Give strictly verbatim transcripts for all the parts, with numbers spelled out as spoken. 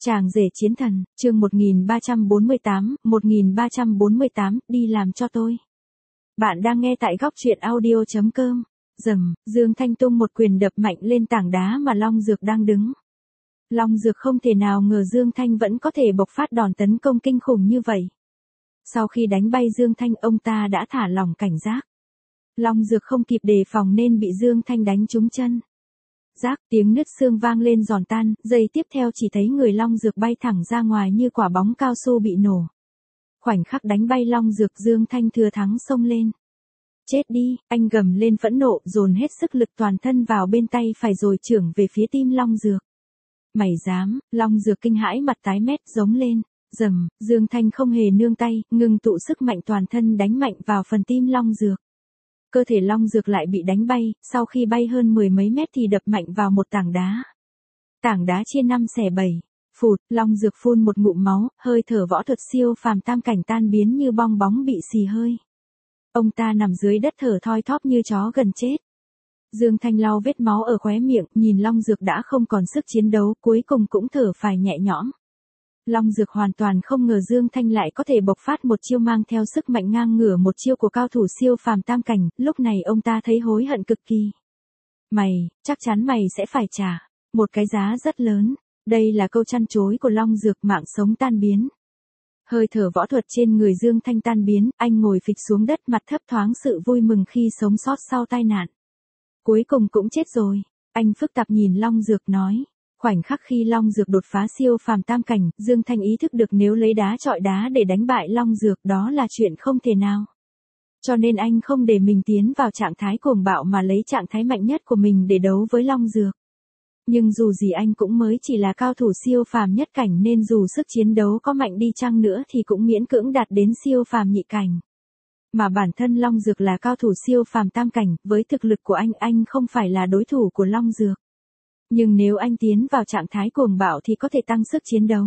Chàng rể chiến thần, chương một nghìn ba trăm bốn mươi tám, một nghìn ba trăm bốn mươi tám, đi làm cho tôi. Bạn đang nghe tại góc truyện audio chấm com. Rầm, Dương Thanh tung một quyền đập mạnh lên tảng đá mà Long Dược đang đứng. Long Dược không thể nào ngờ Dương Thanh vẫn có thể bộc phát đòn tấn công kinh khủng như vậy. Sau khi đánh bay Dương Thanh, ông ta đã thả lỏng cảnh giác. Long Dược không kịp đề phòng nên bị Dương Thanh đánh trúng chân. Rác, tiếng nứt xương vang lên giòn tan, giây tiếp theo chỉ thấy người Long Dược bay thẳng ra ngoài như quả bóng cao su bị nổ. Khoảnh khắc đánh bay Long Dược, Dương Thanh thừa thắng xông lên. Chết đi, anh gầm lên phẫn nộ, dồn hết sức lực toàn thân vào bên tay phải rồi chưởng về phía tim Long Dược. Mày dám, Long Dược kinh hãi mặt tái mét giống lên. Rầm, Dương Thanh không hề nương tay, ngừng tụ sức mạnh toàn thân đánh mạnh vào phần tim Long Dược. Cơ thể Long Dược lại bị đánh bay, sau khi bay hơn mười mấy mét thì đập mạnh vào một tảng đá. Tảng đá chia năm xẻ bảy, phụt, Long Dược phun một ngụm máu, hơi thở võ thuật siêu phàm tam cảnh tan biến như bong bóng bị xì hơi. Ông ta nằm dưới đất thở thoi thóp như chó gần chết. Dương Thanh lau vết máu ở khóe miệng, nhìn Long Dược đã không còn sức chiến đấu, cuối cùng cũng thở phào nhẹ nhõm. Long Dược hoàn toàn không ngờ Dương Thanh lại có thể bộc phát một chiêu mang theo sức mạnh ngang ngửa một chiêu của cao thủ siêu phàm tam cảnh, lúc này ông ta thấy hối hận cực kỳ. Mày, chắc chắn mày sẽ phải trả một cái giá rất lớn. Đây là câu chăn chối của Long Dược, mạng sống tan biến. Hơi thở võ thuật trên người Dương Thanh tan biến, anh ngồi phịch xuống đất mặt thấp thoáng sự vui mừng khi sống sót sau tai nạn. Cuối cùng cũng chết rồi. Anh phức tạp nhìn Long Dược nói. Khoảnh khắc khi Long Dược đột phá siêu phàm tam cảnh, Dương Thanh ý thức được nếu lấy đá chọi đá để đánh bại Long Dược đó là chuyện không thể nào. Cho nên anh không để mình tiến vào trạng thái cuồng bạo mà lấy trạng thái mạnh nhất của mình để đấu với Long Dược. Nhưng dù gì anh cũng mới chỉ là cao thủ siêu phàm nhất cảnh nên dù sức chiến đấu có mạnh đi chăng nữa thì cũng miễn cưỡng đạt đến siêu phàm nhị cảnh. Mà bản thân Long Dược là cao thủ siêu phàm tam cảnh, với thực lực của anh, anh không phải là đối thủ của Long Dược. Nhưng nếu anh tiến vào trạng thái cuồng bạo thì có thể tăng sức chiến đấu.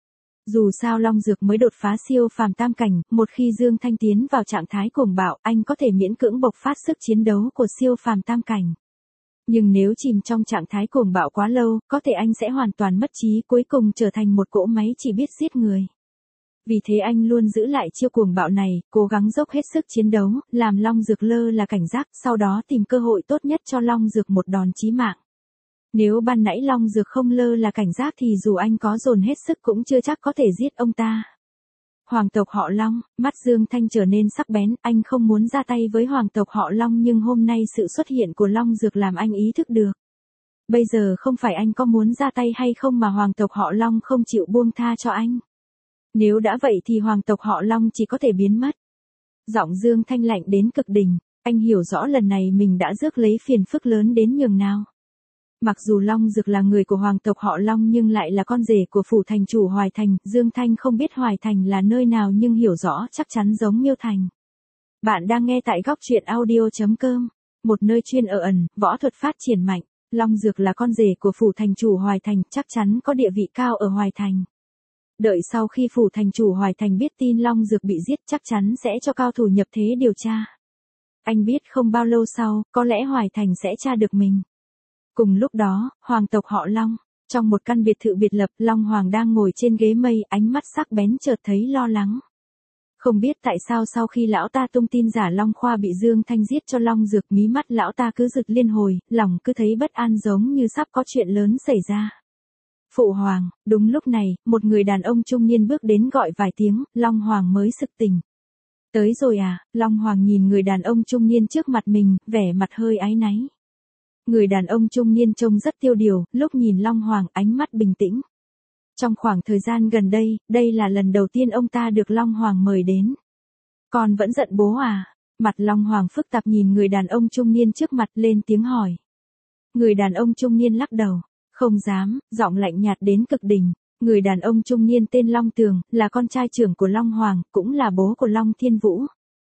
Dù sao Long Dược mới đột phá siêu phàm tam cảnh, một khi Dương Thanh tiến vào trạng thái cuồng bạo, anh có thể miễn cưỡng bộc phát sức chiến đấu của siêu phàm tam cảnh. Nhưng nếu chìm trong trạng thái cuồng bạo quá lâu, có thể anh sẽ hoàn toàn mất trí, cuối cùng trở thành một cỗ máy chỉ biết giết người. Vì thế anh luôn giữ lại chiêu cuồng bạo này, cố gắng dốc hết sức chiến đấu, làm Long Dược lơ là cảnh giác, sau đó tìm cơ hội tốt nhất cho Long Dược một đòn chí mạng. Nếu ban nãy Long Dược không lơ là cảnh giác thì dù anh có dồn hết sức cũng chưa chắc có thể giết ông ta. Hoàng tộc họ Long, mắt Dương Thanh trở nên sắc bén, anh không muốn ra tay với hoàng tộc họ Long nhưng hôm nay sự xuất hiện của Long Dược làm anh ý thức được. Bây giờ không phải anh có muốn ra tay hay không mà hoàng tộc họ Long không chịu buông tha cho anh. Nếu đã vậy thì hoàng tộc họ Long chỉ có thể biến mất. Giọng Dương Thanh lạnh đến cực đỉnh, anh hiểu rõ lần này mình đã rước lấy phiền phức lớn đến nhường nào. Mặc dù Long Dược là người của hoàng tộc họ Long nhưng lại là con rể của phủ thành chủ Hoài Thành, Dương Thanh không biết Hoài Thành là nơi nào nhưng hiểu rõ chắc chắn giống Miêu Thành. Bạn đang nghe tại góc truyện audio chấm com, một nơi chuyên ở ẩn, võ thuật phát triển mạnh. Long Dược là con rể của phủ thành chủ Hoài Thành, chắc chắn có địa vị cao ở Hoài Thành. Đợi sau khi phủ thành chủ Hoài Thành biết tin Long Dược bị giết chắc chắn sẽ cho cao thủ nhập thế điều tra. Anh biết không bao lâu sau, có lẽ Hoài Thành sẽ tra được mình. Cùng lúc đó, hoàng tộc họ Long, trong một căn biệt thự biệt lập, Long Hoàng đang ngồi trên ghế mây, ánh mắt sắc bén chợt thấy lo lắng. Không biết tại sao sau khi lão ta tung tin giả Long Khoa bị Dương Thanh giết cho Long Dược, mí mắt lão ta cứ rực liên hồi, lòng cứ thấy bất an giống như sắp có chuyện lớn xảy ra. Phụ hoàng, đúng lúc này, một người đàn ông trung niên bước đến gọi vài tiếng, Long Hoàng mới sực tỉnh. Tới rồi à? Long Hoàng nhìn người đàn ông trung niên trước mặt mình, vẻ mặt hơi áy náy. Người đàn ông trung niên trông rất tiêu điều, lúc nhìn Long Hoàng ánh mắt bình tĩnh. Trong khoảng thời gian gần đây, đây là lần đầu tiên ông ta được Long Hoàng mời đến. Con vẫn giận bố à? Mặt Long Hoàng phức tạp nhìn người đàn ông trung niên trước mặt lên tiếng hỏi. Người đàn ông trung niên lắc đầu. Không dám, giọng lạnh nhạt đến cực đỉnh. Người đàn ông trung niên tên Long Tường, là con trai trưởng của Long Hoàng, cũng là bố của Long Thiên Vũ.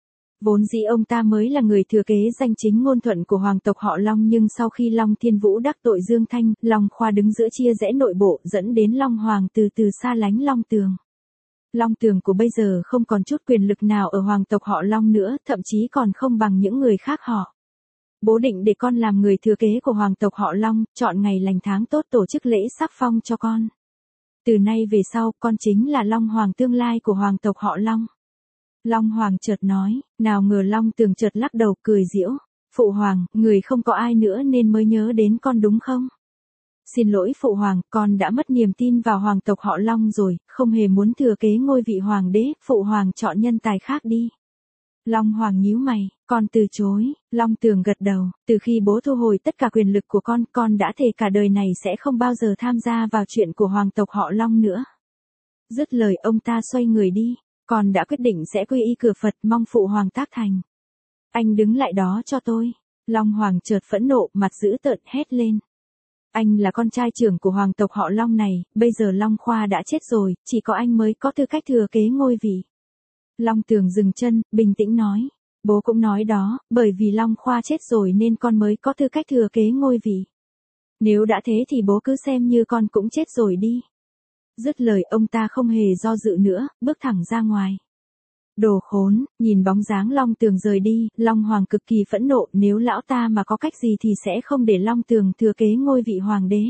Vốn dĩ ông ta mới là người thừa kế danh chính ngôn thuận của hoàng tộc họ Long nhưng sau khi Long Thiên Vũ đắc tội Dương Thanh, Long Khoa đứng giữa chia rẽ nội bộ dẫn đến Long Hoàng từ từ xa lánh Long Tường. Long Tường của bây giờ không còn chút quyền lực nào ở hoàng tộc họ Long nữa, thậm chí còn không bằng những người khác họ. Bố định để con làm người thừa kế của hoàng tộc họ Long, chọn ngày lành tháng tốt tổ chức lễ sắc phong cho con. Từ nay về sau, con chính là Long Hoàng tương lai của hoàng tộc họ Long. Long Hoàng chợt nói, nào ngờ Long Tường chợt lắc đầu cười giễu. Phụ hoàng, người không có ai nữa nên mới nhớ đến con đúng không? Xin lỗi phụ hoàng, con đã mất niềm tin vào hoàng tộc họ Long rồi, không hề muốn thừa kế ngôi vị hoàng đế, phụ hoàng chọn nhân tài khác đi. Long Hoàng nhíu mày, con từ chối. Long Tường gật đầu, từ khi bố thu hồi tất cả quyền lực của con, con đã thề cả đời này sẽ không bao giờ tham gia vào chuyện của hoàng tộc họ Long nữa. Dứt lời ông ta xoay người đi, con đã quyết định sẽ quy y cửa Phật, mong phụ hoàng tác thành. Anh đứng lại đó cho tôi. Long Hoàng chợt phẫn nộ, mặt dữ tợn hét lên. Anh là con trai trưởng của hoàng tộc họ Long này, bây giờ Long Khoa đã chết rồi, chỉ có anh mới có tư cách thừa kế ngôi vị. Long Tường dừng chân, bình tĩnh nói. Bố cũng nói đó, bởi vì Long Khoa chết rồi nên con mới có tư cách thừa kế ngôi vị. Nếu đã thế thì bố cứ xem như con cũng chết rồi đi. Dứt lời ông ta không hề do dự nữa, bước thẳng ra ngoài. Đồ khốn, nhìn bóng dáng Long Tường rời đi, Long Hoàng cực kỳ phẫn nộ, nếu lão ta mà có cách gì thì sẽ không để Long Tường thừa kế ngôi vị hoàng đế.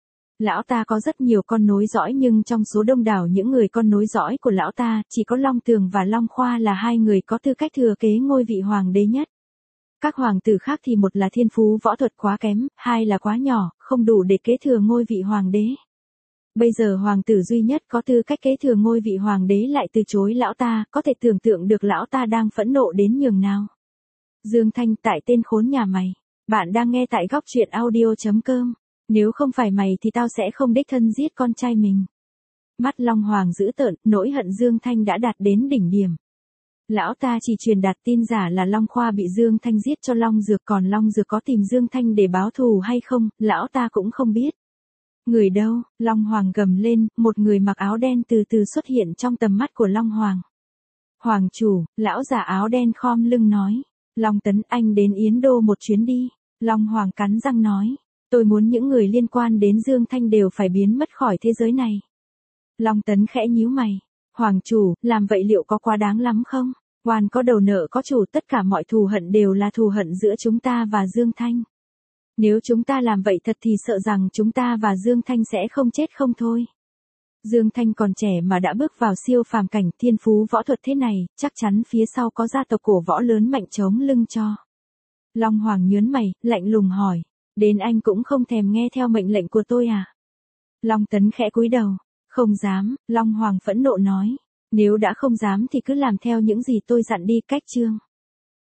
Lão ta có rất nhiều con nối dõi nhưng trong số đông đảo những người con nối dõi của lão ta, chỉ có Long Tường và Long Khoa là hai người có tư cách thừa kế ngôi vị hoàng đế nhất. Các hoàng tử khác thì một là thiên phú võ thuật quá kém, hai là quá nhỏ, không đủ để kế thừa ngôi vị hoàng đế. Bây giờ hoàng tử duy nhất có tư cách kế thừa ngôi vị hoàng đế lại từ chối lão ta, có thể tưởng tượng được lão ta đang phẫn nộ đến nhường nào. Dương Thanh, tại tên khốn nhà mày. Bạn đang nghe tại góc truyện audio chấm com. Nếu không phải mày thì tao sẽ không đích thân giết con trai mình. Mắt Long Hoàng dữ tợn, nỗi hận Dương Thanh đã đạt đến đỉnh điểm. Lão ta chỉ truyền đạt tin giả là Long Khoa bị Dương Thanh giết cho Long Dược, còn Long Dược có tìm Dương Thanh để báo thù hay không, lão ta cũng không biết. Người đâu? Long Hoàng gầm lên, một người mặc áo đen từ từ xuất hiện trong tầm mắt của Long Hoàng. Hoàng chủ, lão già áo đen khom lưng nói. Long Tấn, anh đến Yến Đô một chuyến đi. Long Hoàng cắn răng nói. Tôi muốn những người liên quan đến Dương Thanh đều phải biến mất khỏi thế giới này. Long Tấn khẽ nhíu mày. Hoàng chủ, làm vậy liệu có quá đáng lắm không? Oan có đầu nợ có chủ, tất cả mọi thù hận đều là thù hận giữa chúng ta và Dương Thanh. Nếu chúng ta làm vậy thật thì sợ rằng chúng ta và Dương Thanh sẽ không chết không thôi. Dương Thanh còn trẻ mà đã bước vào siêu phàm cảnh, thiên phú võ thuật thế này, chắc chắn phía sau có gia tộc cổ võ lớn mạnh chống lưng cho. Long Hoàng nhớn mày, lạnh lùng hỏi. Đến anh cũng không thèm nghe theo mệnh lệnh của tôi à? Long Tấn khẽ cúi đầu. Không dám, Long Hoàng phẫn nộ nói. Nếu đã không dám thì cứ làm theo những gì tôi dặn đi, cách chương.